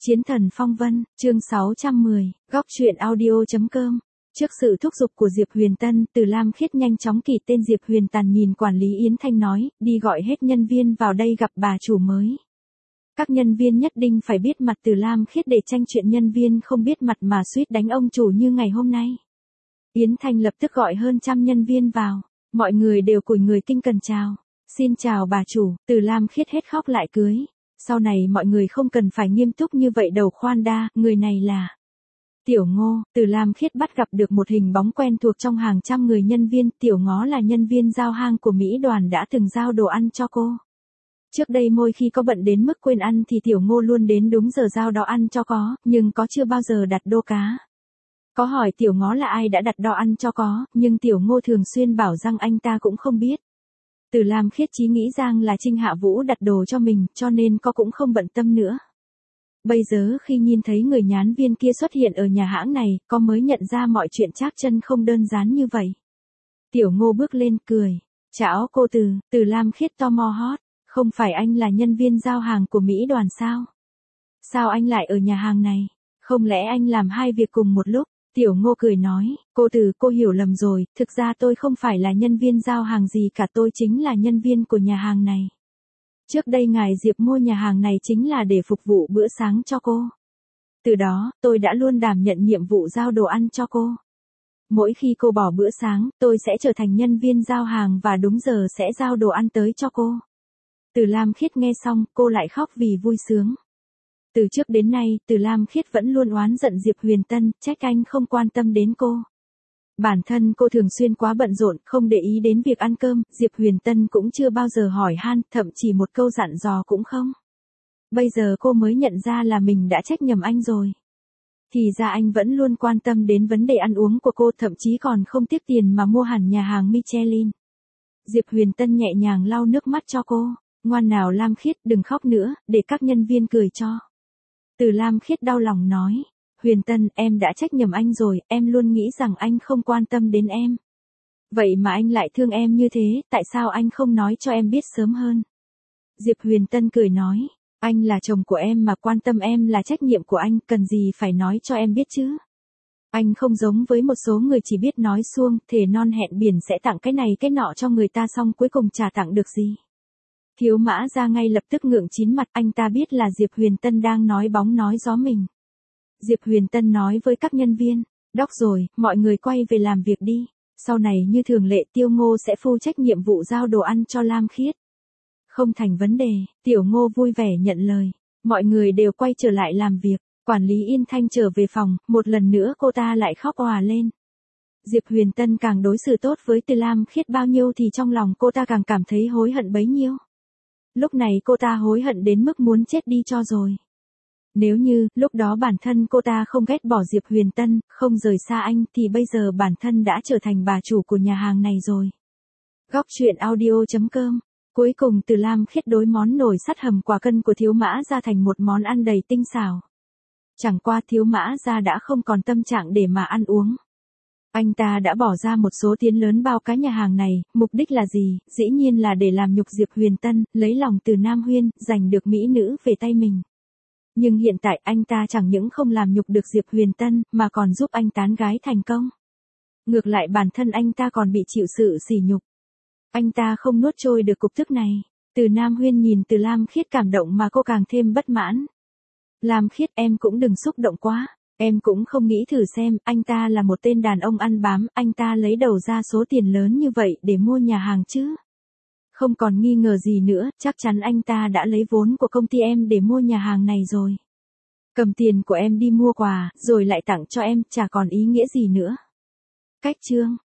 Chiến thần phong vân, chương 610, góc truyện audio.com. Trước sự thúc giục của Diệp Huyền Tân, Từ Lam Khiết nhanh chóng ký tên Diệp Huyền Tàn nhìn quản lý Yến Thanh nói, đi gọi hết nhân viên vào đây gặp bà chủ mới. Các nhân viên nhất định phải biết mặt Từ Lam Khiết để tranh chuyện nhân viên không biết mặt mà suýt đánh ông chủ như ngày hôm nay. Yến Thanh lập tức gọi hơn 100 nhân viên vào, mọi người đều cúi người kinh cần chào. Xin chào bà chủ, Từ Lam Khiết hết khóc lại cưới. Sau này mọi người không cần phải nghiêm túc như vậy đầu khoan đa, người này là Tiểu Ngô. Từ Lam Khiết bắt gặp được một hình bóng quen thuộc trong hàng trăm người nhân viên. Tiểu Ngó là nhân viên giao hàng của Mỹ Đoàn đã từng giao đồ ăn cho cô. Trước đây mỗi khi có bận đến mức quên ăn thì Tiểu Ngô luôn đến đúng giờ giao đồ ăn cho có, nhưng có chưa bao giờ đặt đô cá. Có hỏi Tiểu Ngó là ai đã đặt đồ ăn cho có, nhưng Tiểu Ngô thường xuyên bảo rằng anh ta cũng không biết. Từ Lam Khiết chỉ nghĩ rằng là Trinh Hạ Vũ đặt đồ cho mình, cho nên có cũng không bận tâm nữa. Bây giờ khi nhìn thấy người nhán viên kia xuất hiện ở nhà hãng này, có mới nhận ra mọi chuyện trác chân không đơn giản như vậy. Tiểu Ngô bước lên cười. Chào cô Từ Lam Khiết tò mò hót. Không phải anh là nhân viên giao hàng của Mỹ Đoàn sao? Sao anh lại ở nhà hàng này? Không lẽ anh làm hai việc cùng một lúc? Tiểu Ngô cười nói, cô hiểu lầm rồi, thực ra tôi không phải là nhân viên giao hàng gì cả, tôi chính là nhân viên của nhà hàng này. Trước đây ngài Diệp mua nhà hàng này chính là để phục vụ bữa sáng cho cô. Từ đó, tôi đã luôn đảm nhận nhiệm vụ giao đồ ăn cho cô. Mỗi khi cô bỏ bữa sáng, tôi sẽ trở thành nhân viên giao hàng và đúng giờ sẽ giao đồ ăn tới cho cô. Từ Lam Khiết nghe xong, cô lại khóc vì vui sướng. Từ trước đến nay, Từ Lam Khiết vẫn luôn oán giận Diệp Huyền Tân, trách anh không quan tâm đến cô. Bản thân cô thường xuyên quá bận rộn, không để ý đến việc ăn cơm, Diệp Huyền Tân cũng chưa bao giờ hỏi han, thậm chí một câu dặn dò cũng không. Bây giờ cô mới nhận ra là mình đã trách nhầm anh rồi. Thì ra anh vẫn luôn quan tâm đến vấn đề ăn uống của cô, thậm chí còn không tiếc tiền mà mua hẳn nhà hàng Michelin. Diệp Huyền Tân nhẹ nhàng lau nước mắt cho cô. Ngoan nào Lam Khiết, đừng khóc nữa, để các nhân viên cười cho. Từ Lam Khiết đau lòng nói, Huyền Tân, em đã trách nhầm anh rồi, em luôn nghĩ rằng anh không quan tâm đến em. Vậy mà anh lại thương em như thế, tại sao anh không nói cho em biết sớm hơn? Diệp Huyền Tân cười nói, anh là chồng của em mà quan tâm em là trách nhiệm của anh, cần gì phải nói cho em biết chứ? Anh không giống với một số người chỉ biết nói suông, thề non hẹn biển sẽ tặng cái này cái nọ cho người ta xong cuối cùng chả tặng được gì. Thiếu Mã ra ngay lập tức ngượng chín mặt, anh ta biết là Diệp Huyền Tân đang nói bóng nói gió mình. Diệp Huyền Tân nói với các nhân viên, đóc rồi, mọi người quay về làm việc đi. Sau này như thường lệ Tiêu Ngô sẽ phụ trách nhiệm vụ giao đồ ăn cho Lam Khiết. Không thành vấn đề, Tiểu Ngô vui vẻ nhận lời. Mọi người đều quay trở lại làm việc. Quản lý Yên Thanh trở về phòng, một lần nữa cô ta lại khóc òa lên. Diệp Huyền Tân càng đối xử tốt với Từ Lam Khiết bao nhiêu thì trong lòng cô ta càng cảm thấy hối hận bấy nhiêu. Lúc này cô ta hối hận đến mức muốn chết đi cho rồi. Nếu như, lúc đó bản thân cô ta không ghét bỏ Diệp Huyền Tân, không rời xa anh, thì bây giờ bản thân đã trở thành bà chủ của nhà hàng này rồi. Góc truyện audio.com. Cuối cùng Từ Lam Khiết đối món nồi sắt hầm quả cân của Thiếu Mã ra thành một món ăn đầy tinh xảo. Chẳng qua Thiếu Mã ra đã không còn tâm trạng để mà ăn uống. Anh ta đã bỏ ra một số tiền lớn bao cái nhà hàng này, mục đích là gì? Dĩ nhiên là để làm nhục Diệp Huyền Tân, lấy lòng Từ Nam Huyên, giành được mỹ nữ về tay mình. Nhưng hiện tại anh ta chẳng những không làm nhục được Diệp Huyền Tân, mà còn giúp anh tán gái thành công. Ngược lại bản thân anh ta còn bị chịu sự sỉ nhục. Anh ta không nuốt trôi được cục tức này. Từ Nam Huyên nhìn Từ Lam Khiết cảm động mà cô càng thêm bất mãn. Lam Khiết, em cũng đừng xúc động quá. Em cũng không nghĩ thử xem, anh ta là một tên đàn ông ăn bám, anh ta lấy đầu ra số tiền lớn như vậy để mua nhà hàng chứ. Không còn nghi ngờ gì nữa, chắc chắn anh ta đã lấy vốn của công ty em để mua nhà hàng này rồi. Cầm tiền của em đi mua quà, rồi lại tặng cho em, chả còn ý nghĩa gì nữa. Cách chương.